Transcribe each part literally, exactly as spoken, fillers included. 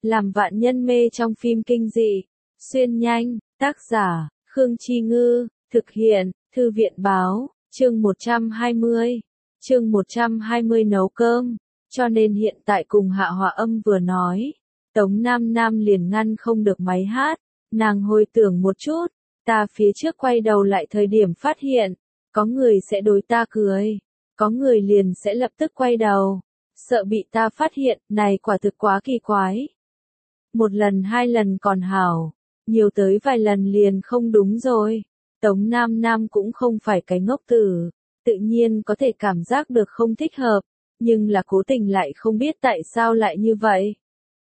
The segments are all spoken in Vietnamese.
làm vạn nhân mê trong phim kinh dị. Xuyên nhanh, tác giả, Khương Chi Ngư, thực hiện, Thư viện Báo, chương một trăm hai mươi. Chương một trăm hai mươi nấu cơm, cho nên hiện tại cùng Hạ Hòa Âm vừa nói. Tống Nam Nam liền ngăn không được máy hát, nàng hồi tưởng một chút, ta phía trước quay đầu lại thời điểm phát hiện, có người sẽ đối ta cười, có người liền sẽ lập tức quay đầu, sợ bị ta phát hiện, này quả thực quá kỳ quái. Một lần hai lần còn hảo, nhiều tới vài lần liền không đúng rồi. Tống Nam Nam cũng không phải cái ngốc tử, tự nhiên có thể cảm giác được không thích hợp, nhưng là cố tình lại không biết tại sao lại như vậy.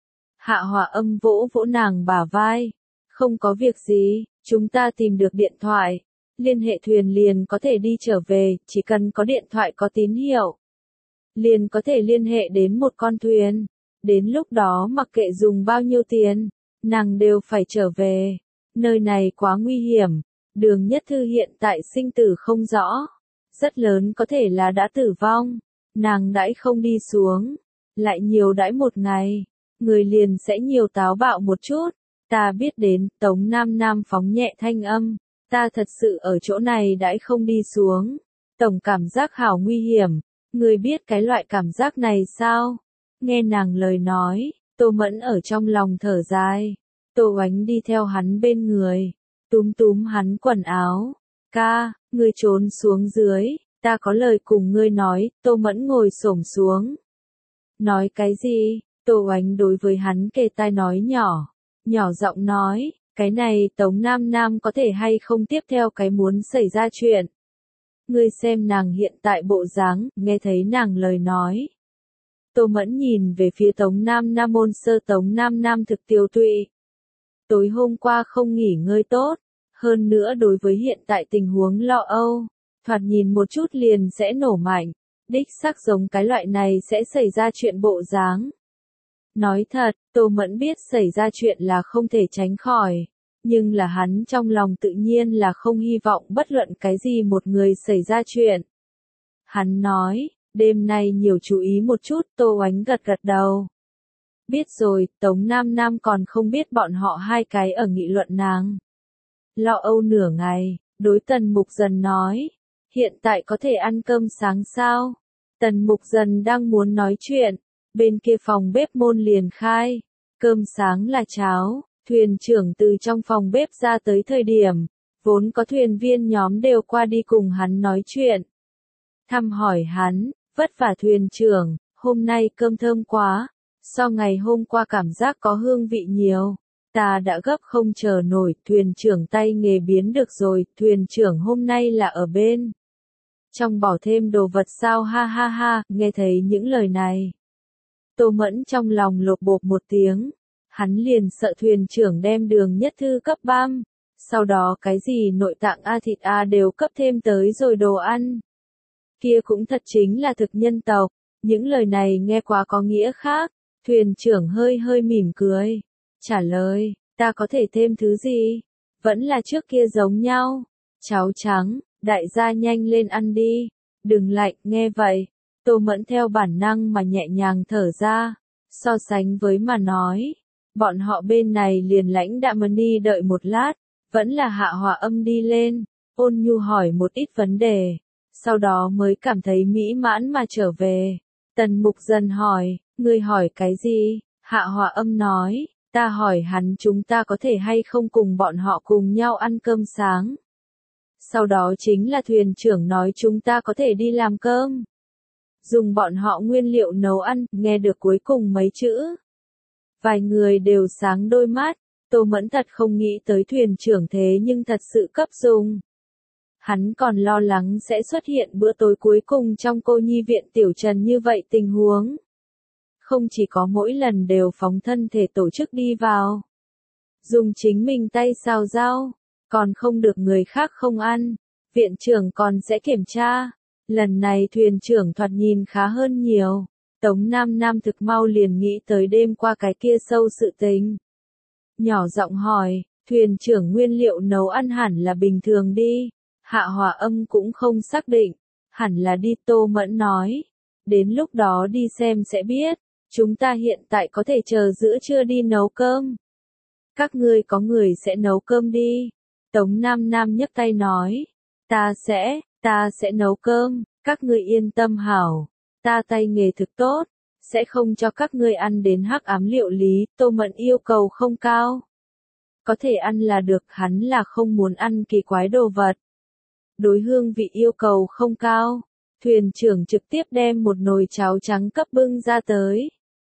Hạ Hòa Âm vỗ vỗ nàng bả vai, không có việc gì, chúng ta tìm được điện thoại, liên hệ thuyền liền có thể đi trở về, chỉ cần có điện thoại có tín hiệu, liền có thể liên hệ đến một con thuyền, đến lúc đó mặc kệ dùng bao nhiêu tiền, nàng đều phải trở về, nơi này quá nguy hiểm, Đường Nhất Thư hiện tại sinh tử không rõ, rất lớn có thể là đã tử vong, nàng đãi không đi xuống, lại nhiều đãi một ngày, người liền sẽ nhiều táo bạo một chút, ta biết đến, Tống Nam Nam phóng nhẹ thanh âm, ta thật sự ở chỗ này đãi không đi xuống, tổng cảm giác hảo nguy hiểm, người biết cái loại cảm giác này sao? Nghe nàng lời nói, Tô Mẫn ở trong lòng thở dài, Tô Oánh đi theo hắn bên người, túm túm hắn quần áo, ca, ngươi trốn xuống dưới, ta có lời cùng ngươi nói, Tô Mẫn ngồi xổm xuống. Nói cái gì? Tô Oánh đối với hắn kề tai nói nhỏ, nhỏ giọng nói, cái này Tống Nam Nam có thể hay không tiếp theo cái muốn xảy ra chuyện. Ngươi xem nàng hiện tại bộ dáng, nghe thấy nàng lời nói. Tô Mẫn nhìn về phía Tống Nam Nam môn sơ Tống Nam Nam thực tiêu tụy. Tối hôm qua không nghỉ ngơi tốt, hơn nữa đối với hiện tại tình huống lo âu, thoạt nhìn một chút liền sẽ nổ mạnh, đích xác giống cái loại này sẽ xảy ra chuyện bộ dáng. Nói thật, Tô Mẫn biết xảy ra chuyện là không thể tránh khỏi, nhưng là hắn trong lòng tự nhiên là không hy vọng bất luận cái gì một người xảy ra chuyện. Hắn nói, đêm nay nhiều chú ý một chút, Tô Oánh gật gật đầu. Biết rồi, Tống Nam Nam còn không biết bọn họ hai cái ở nghị luận nàng. Lo âu nửa ngày, đối Tần Mục Dần nói, hiện tại có thể ăn cơm sáng sao? Tần Mục Dần đang muốn nói chuyện, bên kia phòng bếp môn liền khai, cơm sáng là cháo, thuyền trưởng từ trong phòng bếp ra tới thời điểm, vốn có thuyền viên nhóm đều qua đi cùng hắn nói chuyện. Thăm hỏi hắn, vất vả thuyền trưởng, hôm nay cơm thơm quá, so ngày hôm qua cảm giác có hương vị nhiều, ta đã gấp không chờ nổi, thuyền trưởng tay nghề biến được rồi, thuyền trưởng hôm nay là ở bên. Trong bỏ thêm đồ vật sao ha ha ha, nghe thấy những lời này. Tô Mẫn trong lòng lột bột một tiếng, hắn liền sợ thuyền trưởng đem Đường Nhất Thư cấp băm, sau đó cái gì nội tạng a thịt a đều cấp thêm tới rồi đồ ăn. Kia cũng thật chính là thực nhân tộc, những lời này nghe quá có nghĩa khác, thuyền trưởng hơi hơi mỉm cười, trả lời, ta có thể thêm thứ gì, vẫn là trước kia giống nhau, cháo trắng, đại gia nhanh lên ăn đi, đừng lạnh, nghe vậy. Tô Mẫn theo bản năng mà nhẹ nhàng thở ra, so sánh với mà nói, bọn họ bên này liền lãnh đạm đi đợi một lát, vẫn là Hạ Hòa Âm đi lên, ôn nhu hỏi một ít vấn đề, sau đó mới cảm thấy mỹ mãn mà trở về. Tần Mục Dần hỏi, ngươi hỏi cái gì? Hạ Hòa Âm nói, ta hỏi hắn chúng ta có thể hay không cùng bọn họ cùng nhau ăn cơm sáng. Sau đó chính là thuyền trưởng nói chúng ta có thể đi làm cơm. Dùng bọn họ nguyên liệu nấu ăn, nghe được cuối cùng mấy chữ. Vài người đều sáng đôi mắt, Tô Mẫn thật không nghĩ tới thuyền trưởng thế nhưng thật sự cấp dùng. Hắn còn lo lắng sẽ xuất hiện bữa tối cuối cùng trong cô nhi viện Tiểu Trần như vậy tình huống. Không chỉ có mỗi lần đều phóng thân thể tổ chức đi vào. Dùng chính mình tay xào rau, còn không được người khác không ăn, viện trưởng còn sẽ kiểm tra. Lần này thuyền trưởng thoạt nhìn khá hơn nhiều, Tống Nam Nam thực mau liền nghĩ tới đêm qua cái kia sâu sự tình. Nhỏ giọng hỏi, thuyền trưởng nguyên liệu nấu ăn hẳn là bình thường đi, Hạ Hòa Âm cũng không xác định, hẳn là đi. Tô Mẫn nói, đến lúc đó đi xem sẽ biết, Chúng ta hiện tại có thể chờ giữa trưa đi nấu cơm. Các ngươi có người sẽ nấu cơm đi. Tống Nam Nam nhấc tay nói. Ta sẽ, ta sẽ nấu cơm, các ngươi yên tâm hảo. Ta tay nghề thực tốt, sẽ không cho các ngươi ăn đến hắc ám liệu lý. Tô Mẫn yêu cầu không cao. Có thể ăn là được, hắn là không muốn ăn kỳ quái đồ vật. Đối hương vị yêu cầu không cao. Thuyền trưởng trực tiếp đem một nồi cháo trắng cấp bưng ra tới.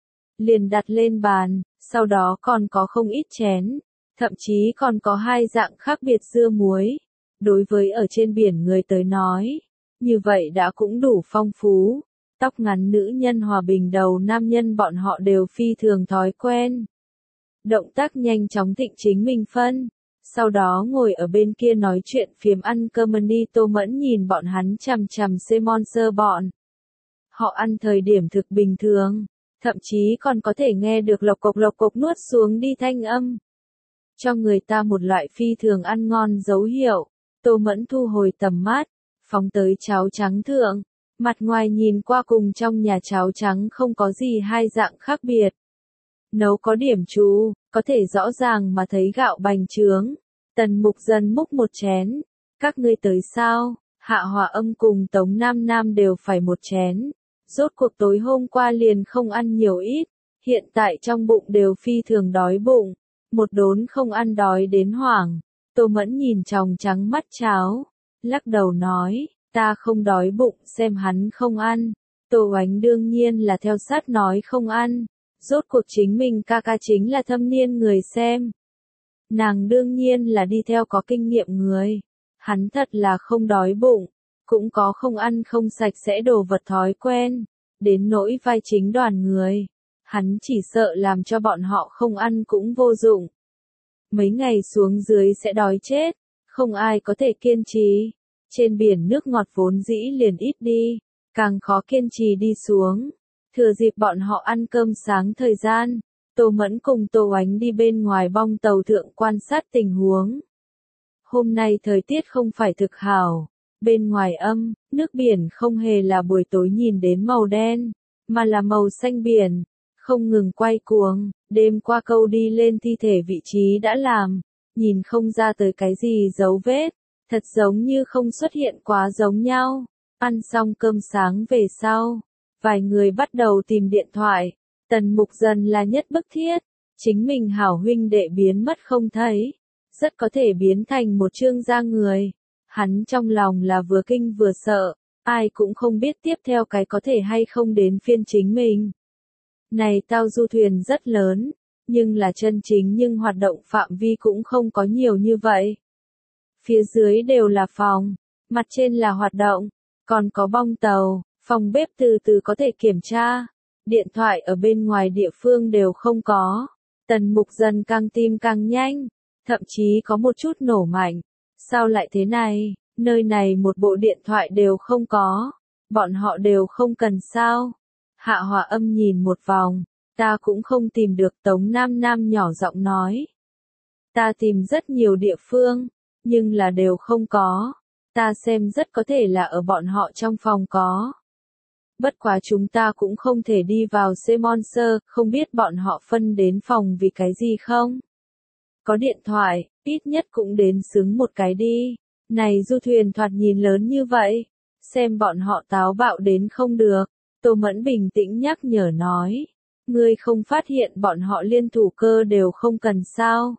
Liền đặt lên bàn, sau đó còn có không ít chén, thậm chí còn có hai dạng khác biệt dưa muối. Đối với ở trên biển người tới nói, như vậy đã cũng đủ phong phú. Tóc ngắn nữ nhân hòa bình đầu nam nhân bọn họ đều phi thường thói quen. Động tác nhanh chóng thịnh chính mình phân. Sau đó ngồi ở bên kia nói chuyện phiếm ăn cơm đi. Tô Mẫn nhìn bọn hắn chằm chằm Simon sơ bọn. Họ ăn thời điểm thực bình thường, thậm chí còn có thể nghe được lộc cộc lộc cộc nuốt xuống đi thanh âm. Cho người ta một loại phi thường ăn ngon dấu hiệu. Tô Mẫn thu hồi tầm mắt, phóng tới cháo trắng thượng. Mặt ngoài nhìn qua cùng trong nhà cháo trắng không có gì hai dạng khác biệt. Nấu có điểm chú, có thể rõ ràng mà thấy gạo bành trướng. Tần Mục Dân múc một chén. Các ngươi tới sao? Hạ Hòa Âm cùng Tống Nam Nam đều phải một chén. Rốt cuộc tối hôm qua liền không ăn nhiều ít. Hiện tại trong bụng đều phi thường đói bụng. Một đốn không ăn đói đến hoảng. Tô Mẫn nhìn tròng trắng mắt cháo. Lắc đầu nói, ta không đói bụng, xem hắn không ăn. Tô Oánh đương nhiên là theo sát nói không ăn. Rốt cuộc chính mình ca ca chính là thâm niên người xem. Nàng đương nhiên là đi theo có kinh nghiệm người. Hắn thật là không đói bụng, cũng có không ăn không sạch sẽ đồ vật thói quen. Đến nỗi vai chính đoàn người, hắn chỉ sợ làm cho bọn họ không ăn cũng vô dụng. Mấy ngày xuống dưới sẽ đói chết, không ai có thể kiên trì. Trên biển nước ngọt vốn dĩ liền ít đi, càng khó kiên trì đi xuống. Thừa dịp bọn họ ăn cơm sáng thời gian, Tô Mẫn cùng Tô Oánh đi bên ngoài bong tàu thượng quan sát tình huống. Hôm nay thời tiết không phải thực hảo, bên ngoài âm, nước biển không hề là buổi tối nhìn đến màu đen, mà là màu xanh biển, không ngừng quay cuồng. Đêm qua câu đi lên thi thể vị trí đã làm, nhìn không ra tới cái gì dấu vết, thật giống như không xuất hiện quá giống nhau. Ăn xong cơm sáng về sau, vài người bắt đầu tìm điện thoại. Tần Mục Dần là nhất bức thiết, chính mình hảo huynh đệ biến mất không thấy, rất có thể biến thành một trương gia người. Hắn trong lòng là vừa kinh vừa sợ, ai cũng không biết tiếp theo cái có thể hay không đến phiên chính mình. Này tao du thuyền rất lớn, nhưng là chân chính nhưng hoạt động phạm vi cũng không có nhiều như vậy. Phía dưới đều là phòng, mặt trên là hoạt động, còn có bong tàu, phòng bếp từ từ có thể kiểm tra. Điện thoại ở bên ngoài địa phương đều không có. Tần Mục Dần càng tim càng nhanh, thậm chí có một chút nổ mạnh. Sao lại thế này, nơi này một bộ điện thoại đều không có. Bọn họ đều không cần sao. Hạ Hòa Âm nhìn một vòng, ta cũng không tìm được. Tống Nam Nam nhỏ giọng nói. Ta tìm rất nhiều địa phương, nhưng là đều không có. Ta xem rất có thể là ở bọn họ trong phòng có. Bất quá chúng ta cũng không thể đi vào Semonser, không biết bọn họ phân đến phòng vì cái gì không? Có điện thoại, ít nhất cũng đến xứng một cái đi. Này du thuyền thoạt nhìn lớn như vậy, xem bọn họ táo bạo đến không được. Tô Mẫn bình tĩnh nhắc nhở nói, ngươi không phát hiện bọn họ liên thủ cơ đều không cần sao?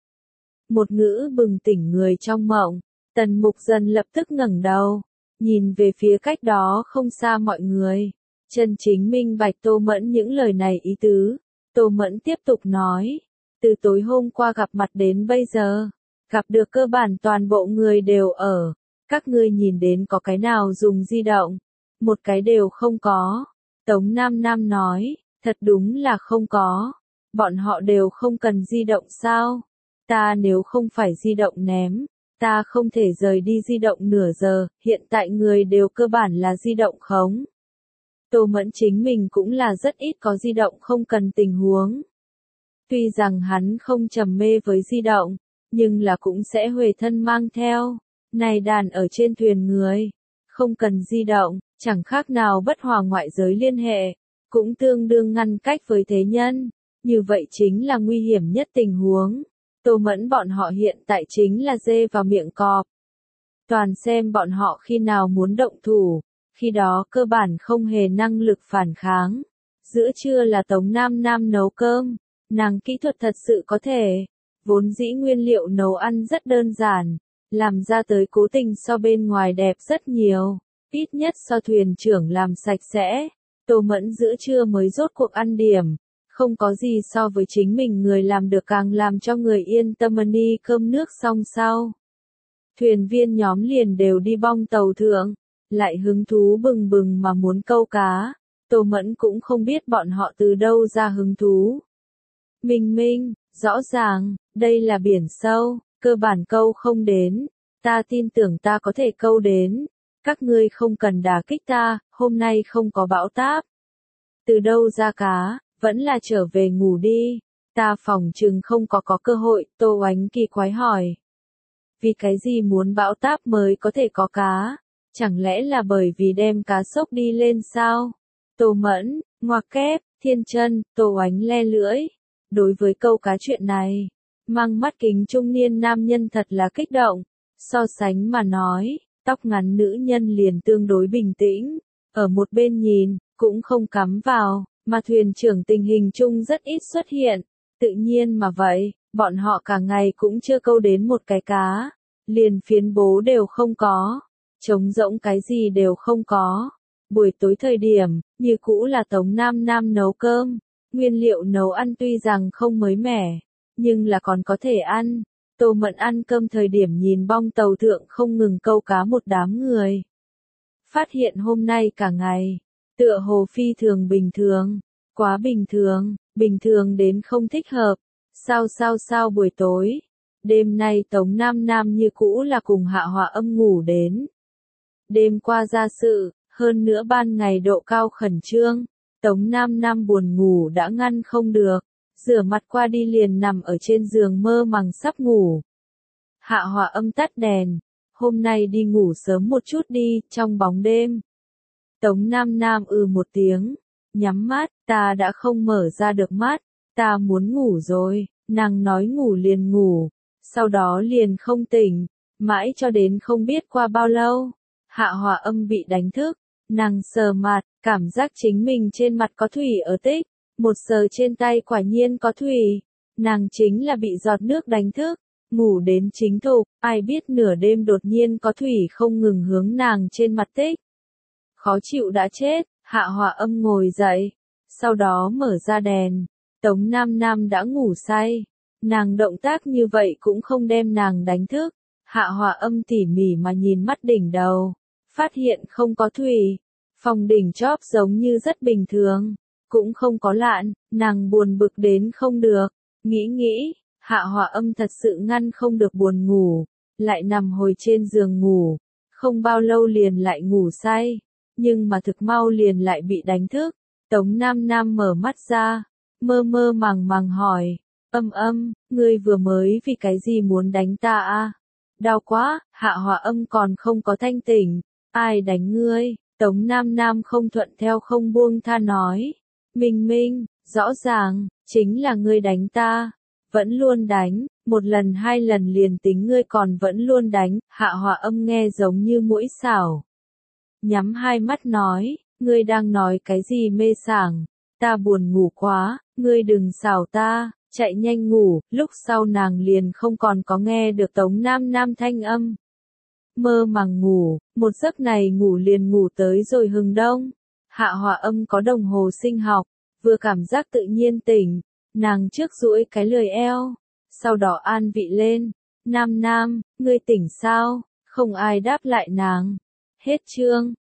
Một ngữ bừng tỉnh người trong mộng, Tần Mục Dần lập tức ngẩng đầu, nhìn về phía cách đó không xa mọi người. Chân chính minh bạch Tô Mẫn những lời này ý tứ. Tô Mẫn tiếp tục nói, từ tối hôm qua gặp mặt đến bây giờ, gặp được cơ bản toàn bộ người đều ở. Các ngươi nhìn đến có cái nào dùng di động? Một cái đều không có. Tống Nam Nam nói, thật đúng là không có. Bọn họ đều không cần di động sao? Ta nếu không phải di động ném, ta không thể rời đi di động nửa giờ, hiện tại người đều cơ bản là di động khống. Tô Mẫn chính mình cũng là rất ít có di động không cần tình huống. Tuy rằng hắn không trầm mê với di động, nhưng là cũng sẽ huề thân mang theo. Này đàn ở trên thuyền người, không cần di động, chẳng khác nào bất hòa ngoại giới liên hệ, cũng tương đương ngăn cách với thế nhân. Như vậy chính là nguy hiểm nhất tình huống. Tô Mẫn bọn họ hiện tại chính là dê vào miệng cọp. Toàn xem bọn họ khi nào muốn động thủ, khi đó cơ bản không hề năng lực phản kháng. Giữa trưa là Tống Nam Nam nấu cơm, nàng kỹ thuật thật sự có thể. Vốn dĩ nguyên liệu nấu ăn rất đơn giản, làm ra tới cố tình so bên ngoài đẹp rất nhiều, ít nhất so thuyền trưởng làm sạch sẽ. Tô Mẫn giữa trưa mới rốt cuộc ăn điểm, không có gì so với chính mình người làm được càng làm cho người yên tâm. Ni cơm nước xong sau, thuyền viên nhóm liền đều đi bong tàu thượng, lại hứng thú bừng bừng mà muốn câu cá. Tô Mẫn cũng không biết bọn họ từ đâu ra hứng thú. Minh Minh, rõ ràng, đây là biển sâu, cơ bản câu không đến, ta tin tưởng ta có thể câu đến, các ngươi không cần đả kích ta, hôm nay không có bão táp. Từ đâu ra cá, vẫn là trở về ngủ đi, ta phỏng chừng không có có cơ hội. Tô Oánh kỳ quái hỏi. Vì cái gì muốn bão táp mới có thể có cá? Chẳng lẽ là bởi vì đem cá sốc đi lên sao? Tô Mẫn, ngoặc kép, thiên chân, Tô Oánh le lưỡi. Đối với câu cá chuyện này, mang mắt kính trung niên nam nhân thật là kích động. So sánh mà nói, tóc ngắn nữ nhân liền tương đối bình tĩnh, ở một bên nhìn, cũng không cắm vào, mà thuyền trưởng tình hình chung rất ít xuất hiện. Tự nhiên mà vậy, bọn họ cả ngày cũng chưa câu đến một cái cá, liền phiến bố đều không có, trống rỗng cái gì đều không có. Buổi tối thời điểm, như cũ là Tống Nam Nam nấu cơm, nguyên liệu nấu ăn tuy rằng không mới mẻ, nhưng là còn có thể ăn. Tô Mẫn ăn cơm thời điểm nhìn bong tàu thượng không ngừng câu cá một đám người. Phát hiện hôm nay cả ngày, tựa hồ phi thường bình thường, quá bình thường, bình thường đến không thích hợp. Sao sao sao buổi tối, đêm nay Tống Nam Nam như cũ là cùng Hạ Họa Âm ngủ đến. Đêm qua ra sự, hơn nữa ban ngày độ cao khẩn trương, Tống Nam Nam buồn ngủ đã ngăn không được, rửa mặt qua đi liền nằm ở trên giường mơ màng sắp ngủ. Hạ Họa Âm tắt đèn, hôm nay đi ngủ sớm một chút đi, trong bóng đêm. Tống Nam Nam ừ một tiếng, nhắm mắt, ta đã không mở ra được mắt, ta muốn ngủ rồi, nàng nói ngủ liền ngủ, sau đó liền không tỉnh, mãi cho đến không biết qua bao lâu, Hạ Họa Âm bị đánh thức, nàng sờ mặt, cảm giác chính mình trên mặt có thủy ở tích, một sờ trên tay quả nhiên có thủy, nàng chính là bị giọt nước đánh thức, ngủ đến chính thục, ai biết nửa đêm đột nhiên có thủy không ngừng hướng nàng trên mặt tích. Khó chịu đã chết, Hạ Họa Âm ngồi dậy, sau đó mở ra đèn, Tống Nam Nam đã ngủ say, nàng động tác như vậy cũng không đem nàng đánh thức. Hạ Họa Âm tỉ mỉ mà nhìn mắt đỉnh đầu, phát hiện không có thủy, phòng đỉnh chóp giống như rất bình thường, cũng không có lạn, nàng buồn bực đến không được, nghĩ nghĩ, Hạ Họa Âm thật sự ngăn không được buồn ngủ, lại nằm hồi trên giường ngủ, không bao lâu liền lại ngủ say, nhưng mà thực mau liền lại bị đánh thức. Tống Nam Nam mở mắt ra, mơ mơ màng màng hỏi, Âm Âm, ngươi vừa mới vì cái gì muốn đánh ta a? Đau quá. Hạ Họa Âm còn không có thanh tỉnh, ai đánh ngươi? Tống Nam Nam không thuận theo không buông tha nói, Minh Minh, rõ ràng, chính là ngươi đánh ta, vẫn luôn đánh, một lần hai lần liền tính ngươi còn vẫn luôn đánh. Hạ Họa Âm nghe giống như mũi xảo, nhắm hai mắt nói, ngươi đang nói cái gì mê sảng, ta buồn ngủ quá, ngươi đừng xảo ta, chạy nhanh ngủ. Lúc sau nàng liền không còn có nghe được Tống Nam Nam thanh âm. Mơ màng ngủ, một giấc này ngủ liền ngủ tới rồi hừng đông. Hạ Họa Âm có đồng hồ sinh học, vừa cảm giác tự nhiên tỉnh, nàng trước duỗi cái lười eo, sau đó an vị lên, Nam Nam, ngươi tỉnh sao? Không ai đáp lại nàng. Hết chương.